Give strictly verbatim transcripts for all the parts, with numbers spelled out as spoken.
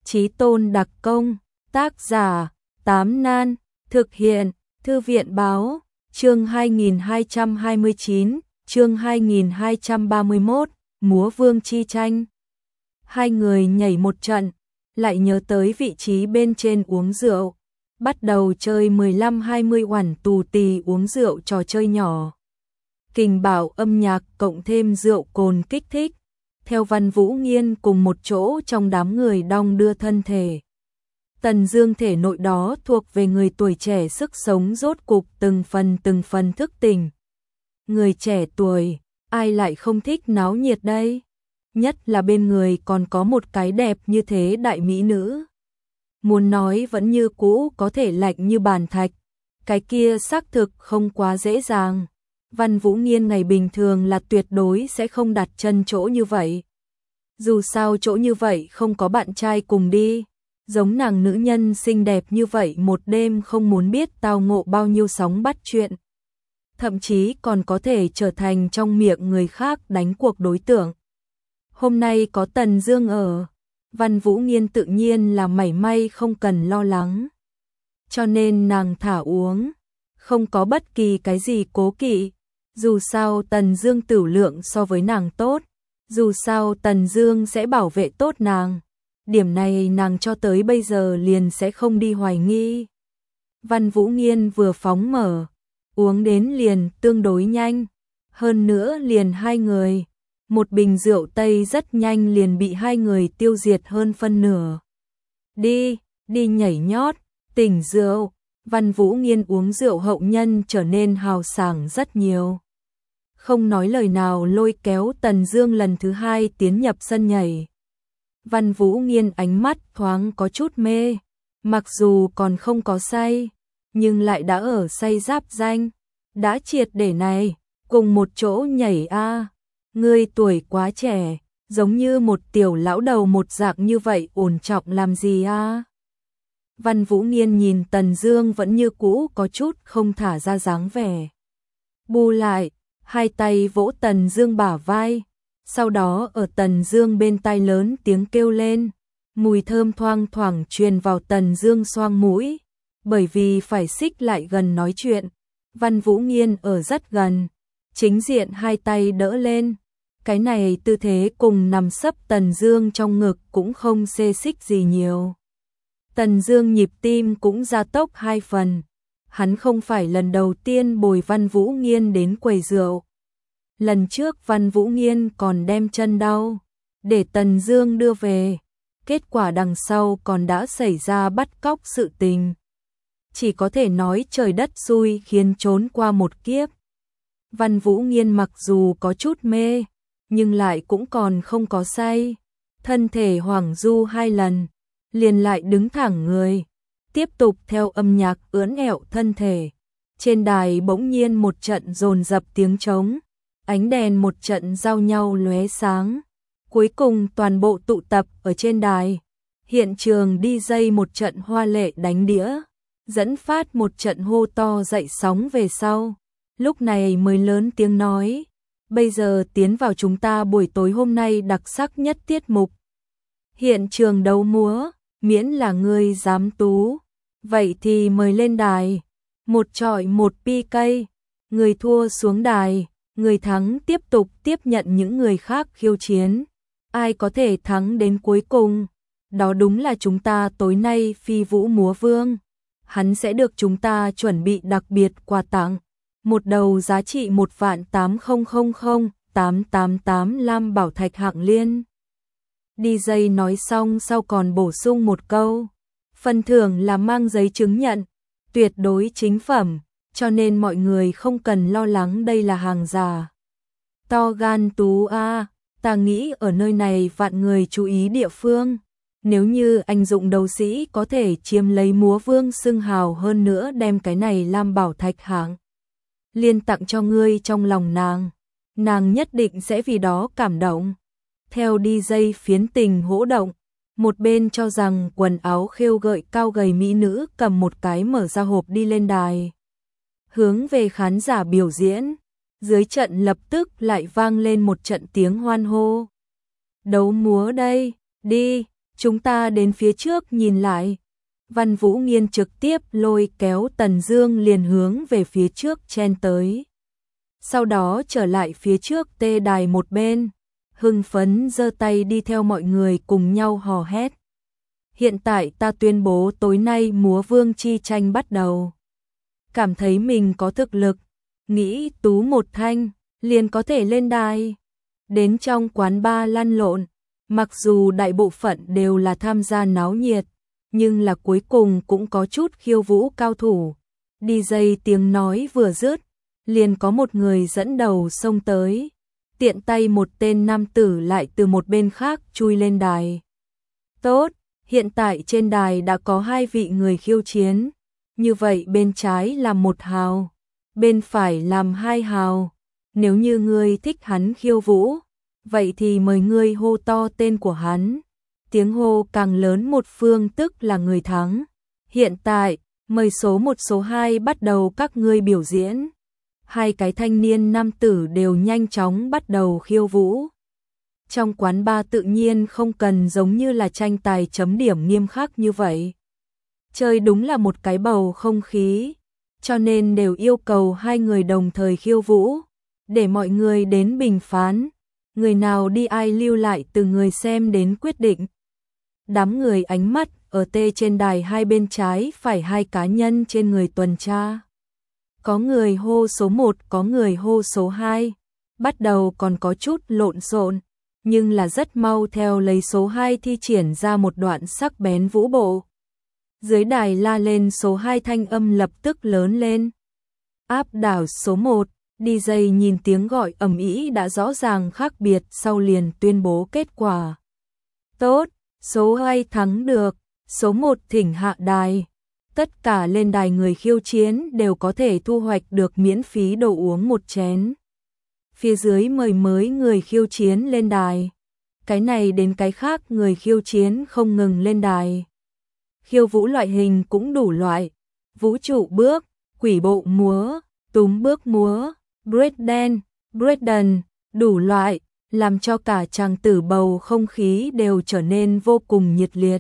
Chí Tôn đặc công, tác giả, Tám Nan, thực hiện, Thư viện báo, chương hai nghìn hai trăm hai mươi chín, chương hai nghìn hai trăm ba mươi mốt, múa vương chi tranh. Hai người nhảy một trận, lại nhớ tới vị trí bên trên uống rượu, bắt đầu chơi mười lăm hai mươi oản tù tì uống rượu trò chơi nhỏ. Kình bảo âm nhạc cộng thêm rượu cồn kích thích, theo Văn Vũ Nghiên cùng một chỗ trong đám người đong đưa thân thể. Tần Dương thể nội đó thuộc về người tuổi trẻ sức sống rốt cục từng phần từng phần thức tỉnh. Người trẻ tuổi, ai lại không thích náo nhiệt đây? Nhất là bên người còn có một cái đẹp như thế đại mỹ nữ. Muốn nói vẫn như cũ có thể lạnh như bàn thạch, cái kia xác thực không quá dễ dàng. Văn Vũ Nghiên ngày bình thường là tuyệt đối sẽ không đặt chân chỗ như vậy. Dù sao chỗ như vậy không có bạn trai cùng đi, giống nàng nữ nhân xinh đẹp như vậy một đêm không muốn biết tao ngộ bao nhiêu sóng bắt chuyện. Thậm chí còn có thể trở thành trong miệng người khác đánh cuộc đối tượng. Hôm nay có Tần Dương ở, Văn Vũ Nghiên tự nhiên là mảy may không cần lo lắng. Cho nên nàng thả uống, không có bất kỳ cái gì cố kỵ. Dù sao Tần Dương tửu lượng so với nàng tốt, dù sao Tần Dương sẽ bảo vệ tốt nàng. Điểm này nàng cho tới bây giờ liền sẽ không đi hoài nghi. Văn Vũ Nghiên vừa phóng mở, uống đến liền tương đối nhanh, hơn nữa liền hai người. Một bình rượu Tây rất nhanh liền bị hai người tiêu diệt hơn phân nửa. Đi, đi nhảy nhót, tỉnh rượu. Văn Vũ Nghiên uống rượu hậu nhân trở nên hào sảng rất nhiều. Không nói lời nào lôi kéo Tần Dương lần thứ hai tiến nhập sân nhảy. Văn Vũ Nghiên ánh mắt thoáng có chút mê, mặc dù còn không có say, nhưng lại đã ở say giáp danh, đã triệt để này, cùng một chỗ nhảy a. À. Ngươi tuổi quá trẻ, giống như một tiểu lão đầu một dạng như vậy ổn trọng làm gì a? À? Văn Vũ Nghiên nhìn Tần Dương vẫn như cũ có chút không thả ra dáng vẻ. Bu lại, hai tay vỗ Tần Dương bả vai, sau đó ở Tần Dương bên tai lớn tiếng kêu lên, mùi thơm thoang thoảng truyền vào Tần Dương xoang mũi, bởi vì phải xích lại gần nói chuyện, Văn Vũ Nghiên ở rất gần, chính diện hai tay đỡ lên, cái này tư thế cùng nằm sấp Tần Dương trong ngực cũng không xê xích gì nhiều. Tần Dương nhịp tim cũng gia tốc hai phần, hắn không phải lần đầu tiên bồi Văn Vũ Nghiên đến quầy rượu. Lần trước Văn Vũ Nghiên còn đem chân đau, để Tần Dương đưa về, kết quả đằng sau còn đã xảy ra bắt cóc sự tình. Chỉ có thể nói trời đất xui khiến trốn qua một kiếp. Văn Vũ Nghiên mặc dù có chút mê, nhưng lại cũng còn không có say, thân thể hoảng du hai lần, liền lại đứng thẳng người, tiếp tục theo âm nhạc ưỡn ẹo thân thể. Trên đài bỗng nhiên một trận dồn dập tiếng trống, ánh đèn một trận giao nhau lóe sáng, cuối cùng toàn bộ tụ tập ở trên đài. Hiện trường đi dây một trận hoa lệ đánh đĩa, dẫn phát một trận hô to dậy sóng về sau, lúc này mới lớn tiếng nói, bây giờ tiến vào chúng ta buổi tối hôm nay đặc sắc nhất tiết mục. Hiện trường đấu múa, miễn là ngươi dám tú, vậy thì mời lên đài, một chọi một pi cây, người thua xuống đài, người thắng tiếp tục tiếp nhận những người khác khiêu chiến, ai có thể thắng đến cuối cùng, đó đúng là chúng ta tối nay phi vũ múa vương, hắn sẽ được chúng ta chuẩn bị đặc biệt quà tặng, một đầu giá trị một vạn tám không không không tám tám tám lam bảo thạch hạng liên. đi jây nói xong sau còn bổ sung một câu, phần thưởng là mang giấy chứng nhận, tuyệt đối chính phẩm, cho nên mọi người không cần lo lắng đây là hàng giả. To gan tú a, à, ta nghĩ ở nơi này vạn người chú ý địa phương, nếu như anh dụng đấu sĩ có thể chiếm lấy múa vương xưng hào hơn nữa đem cái này lam bảo thạch hạng liên tặng cho ngươi trong lòng nàng, nàng nhất định sẽ vì đó cảm động. Theo đi jây phiến tình hỗ động, một bên cho rằng quần áo khêu gợi cao gầy mỹ nữ cầm một cái mở ra hộp đi lên đài, hướng về khán giả biểu diễn, dưới trận lập tức lại vang lên một trận tiếng hoan hô. Đấu múa đây, đi, chúng ta đến phía trước nhìn lại. Văn Vũ Nghiên trực tiếp lôi kéo Tần Dương liền hướng về phía trước chen tới. Sau đó trở lại phía trước tê đài một bên, hưng phấn giơ tay đi theo mọi người cùng nhau hò hét. Hiện tại ta tuyên bố tối nay múa vương chi tranh bắt đầu. Cảm thấy mình có thực lực, nghĩ tú một thanh, liền có thể lên đài. Đến trong quán bar lăn lộn, mặc dù đại bộ phận đều là tham gia náo nhiệt, nhưng là cuối cùng cũng có chút khiêu vũ cao thủ. đi jây tiếng nói vừa dứt, liền có một người dẫn đầu xông tới. Tiện tay một tên nam tử lại từ một bên khác chui lên đài. Tốt, hiện tại trên đài đã có hai vị người khiêu chiến. Như vậy bên trái làm một hào, bên phải làm hai hào. Nếu như ngươi thích hắn khiêu vũ, vậy thì mời ngươi hô to tên của hắn. Tiếng hô càng lớn một phương tức là người thắng. Hiện tại, mời số một số hai bắt đầu các ngươi biểu diễn. Hai cái thanh niên nam tử đều nhanh chóng bắt đầu khiêu vũ. Trong quán bar tự nhiên không cần giống như là tranh tài chấm điểm nghiêm khắc như vậy. Chơi đúng là một cái bầu không khí, cho nên đều yêu cầu hai người đồng thời khiêu vũ, để mọi người đến bình phán. Người nào đi ai lưu lại từ người xem đến quyết định. Đám người ánh mắt ở tê trên đài hai bên trái phải hai cá nhân trên người tuần tra. Có người hô số một, có người hô số hai. Bắt đầu còn có chút lộn xộn, nhưng là rất mau theo lấy số hai thi triển ra một đoạn sắc bén vũ bộ. Dưới đài la lên số hai thanh âm lập tức lớn lên. Áp đảo số một, đi jây nhìn tiếng gọi ầm ĩ đã rõ ràng khác biệt sau liền tuyên bố kết quả. Tốt, số hai thắng được, số một thỉnh hạ đài. Tất cả lên đài người khiêu chiến đều có thể thu hoạch được miễn phí đồ uống một chén. Phía dưới mời mới người khiêu chiến lên đài. Cái này đến cái khác người khiêu chiến không ngừng lên đài. Khiêu vũ loại hình cũng đủ loại. Vũ trụ bước, quỷ bộ múa, túm bước múa, breakdance, breakdance, đủ loại, làm cho cả chàng tử bầu không khí đều trở nên vô cùng nhiệt liệt.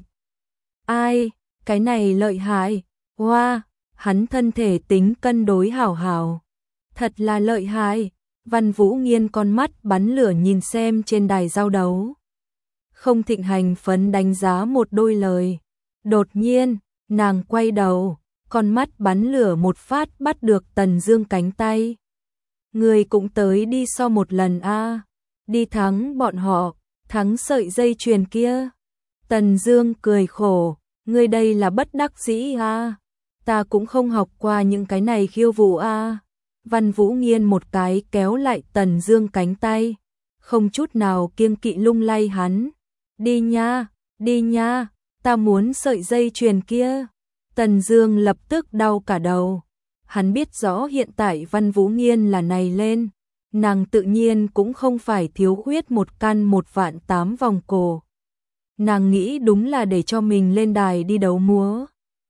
Ai, cái này lợi hại, hoa, wow, hắn thân thể tính cân đối hảo hảo. Thật là lợi hại, Văn Vũ Nghiên con mắt bắn lửa nhìn xem trên đài giao đấu. Không thịnh hành phấn đánh giá một đôi lời. Đột nhiên, nàng quay đầu, con mắt bắn lửa một phát bắt được Tần Dương cánh tay. Người cũng tới đi so một lần a, à. Đi thắng bọn họ, thắng sợi dây chuyền kia. Tần Dương cười khổ, ngươi đây là bất đắc dĩ a, à. Ta cũng không học qua những cái này khiêu vũ a. À. Văn Vũ Nghiên một cái kéo lại Tần Dương cánh tay, không chút nào kiêng kỵ lung lay hắn. Đi nha, đi nha, ta muốn sợi dây chuyền kia. Tần Dương lập tức đau cả đầu. Hắn biết rõ hiện tại Văn Vũ Nghiên là này lên, nàng tự nhiên cũng không phải thiếu khuyết một căn một vạn tám vòng cổ. Nàng nghĩ đúng là để cho mình lên đài đi đấu múa.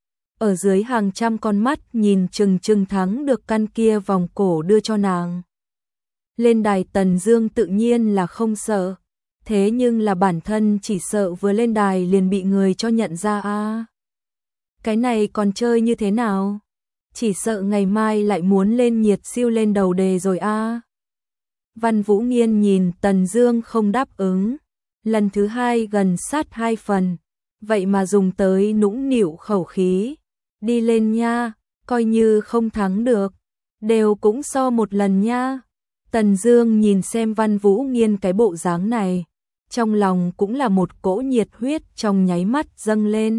Ở dưới hàng trăm con mắt nhìn chừng chừng thắng được căn kia vòng cổ đưa cho nàng. Lên đài Tần Dương tự nhiên là không sợ, thế nhưng là bản thân chỉ sợ vừa lên đài liền bị người cho nhận ra a. À, cái này còn chơi như thế nào? Chỉ sợ ngày mai lại muốn lên nhiệt siêu lên đầu đề rồi a. À. Văn Vũ Nghiên nhìn Tần Dương không đáp ứng, lần thứ hai gần sát hai phần, vậy mà dùng tới nũng nịu khẩu khí. Đi lên nha, coi như không thắng được, đều cũng so một lần nha. Tần Dương nhìn xem Văn Vũ Nghiên cái bộ dáng này, trong lòng cũng là một cỗ nhiệt huyết trong nháy mắt dâng lên.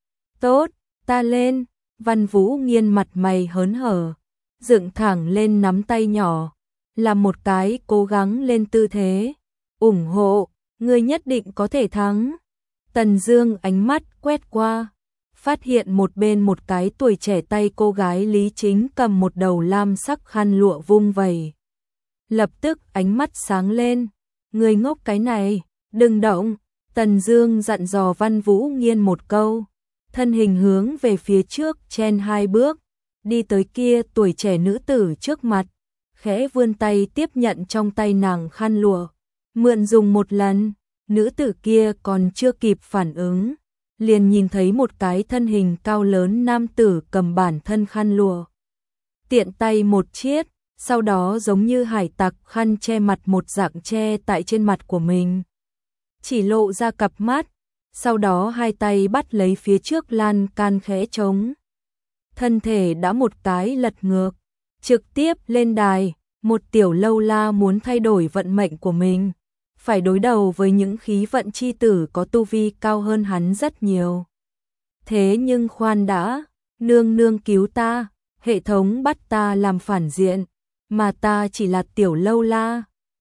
Tốt, ta lên. Văn Vũ Nghiên mặt mày hớn hở, dựng thẳng lên nắm tay nhỏ, làm một cái cố gắng lên tư thế, ủng hộ, ngươi nhất định có thể thắng. Tần Dương ánh mắt quét qua, phát hiện một bên một cái tuổi trẻ tay cô gái Lý Chính cầm một đầu lam sắc khăn lụa vung vẩy. Lập tức ánh mắt sáng lên, ngươi ngốc cái này, đừng động. Tần Dương dặn dò Văn Vũ Nghiên một câu, thân hình hướng về phía trước chen hai bước, đi tới kia tuổi trẻ nữ tử trước mặt, khẽ vươn tay tiếp nhận trong tay nàng khăn lụa, mượn dùng một lần. nữ tử kia còn chưa kịp phản ứng, liền nhìn thấy một cái thân hình cao lớn nam tử cầm bản thân khăn lụa. Tiện tay một chiết, sau đó giống như hải tặc khăn che mặt một dạng che tại trên mặt của mình. Chỉ lộ ra cặp mắt, sau đó hai tay bắt lấy phía trước lan can khẽ trống. Thân thể đã một cái lật ngược, trực tiếp lên đài, một tiểu lâu la muốn thay đổi vận mệnh của mình, phải đối đầu với những khí vận chi tử có tu vi cao hơn hắn rất nhiều. Thế nhưng khoan đã, nương nương cứu ta, hệ thống bắt ta làm phản diện, mà ta chỉ là tiểu lâu la,